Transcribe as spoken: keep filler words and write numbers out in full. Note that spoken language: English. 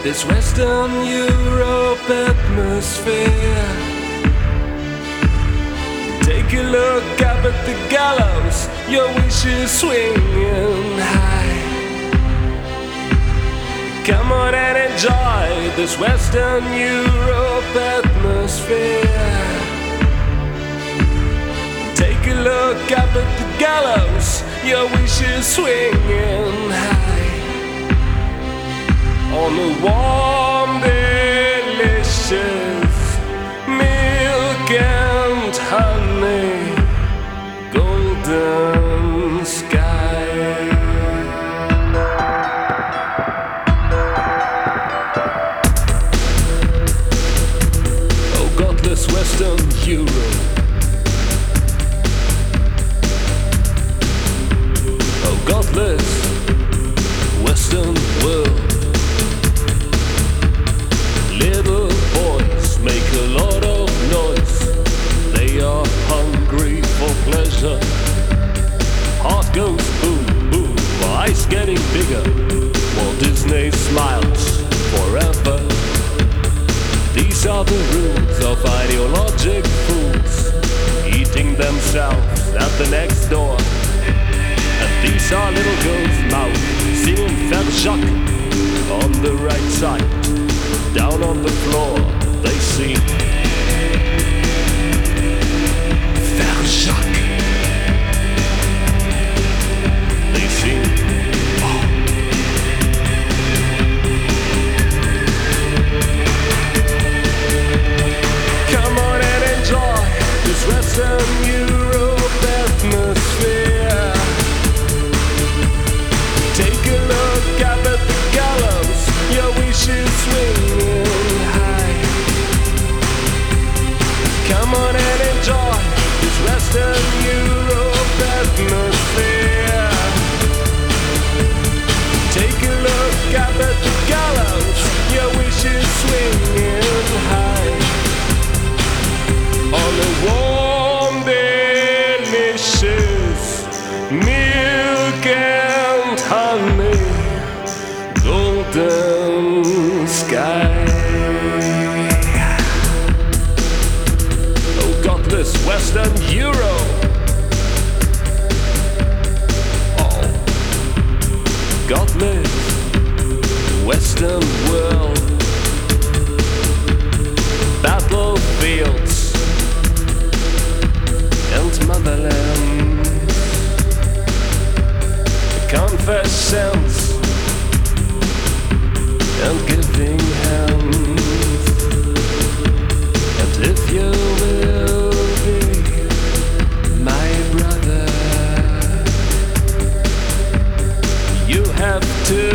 this Western Europe atmosphere. Take a look up at the gallows, your wishes swinging high. Come on and enjoy this Western Europe atmosphere. Take a look up at the gallows, your wishes swinging high. On a warm, delicious milk and honey, golden sky. Oh, godless Western Europe. Oh, godless Western world. Little boys make a lot of noise. They are hungry for pleasure. Heart goes boom, boom, eyes getting bigger. Walt Disney smiles forever. These are the rules of ideologic fools, eating themselves at the next door. And these are little girls' mouths singing Verjac on the right side. Down on the floor, they sing Verjac. They sing oh. Come on and enjoy this Western Europe atmosphere. Take a look up at the gallows, your wishes swinging high. Come on and enjoy this Western Europe atmosphere. Take a look up at the gallows, your wishes swinging high. On a warm, delicious milk and honey, golden sky. Oh, godless Western Europe. Oh, godless Western world. Battlefields and motherland. Confessions and giving hands. And if you will be my brother, you have to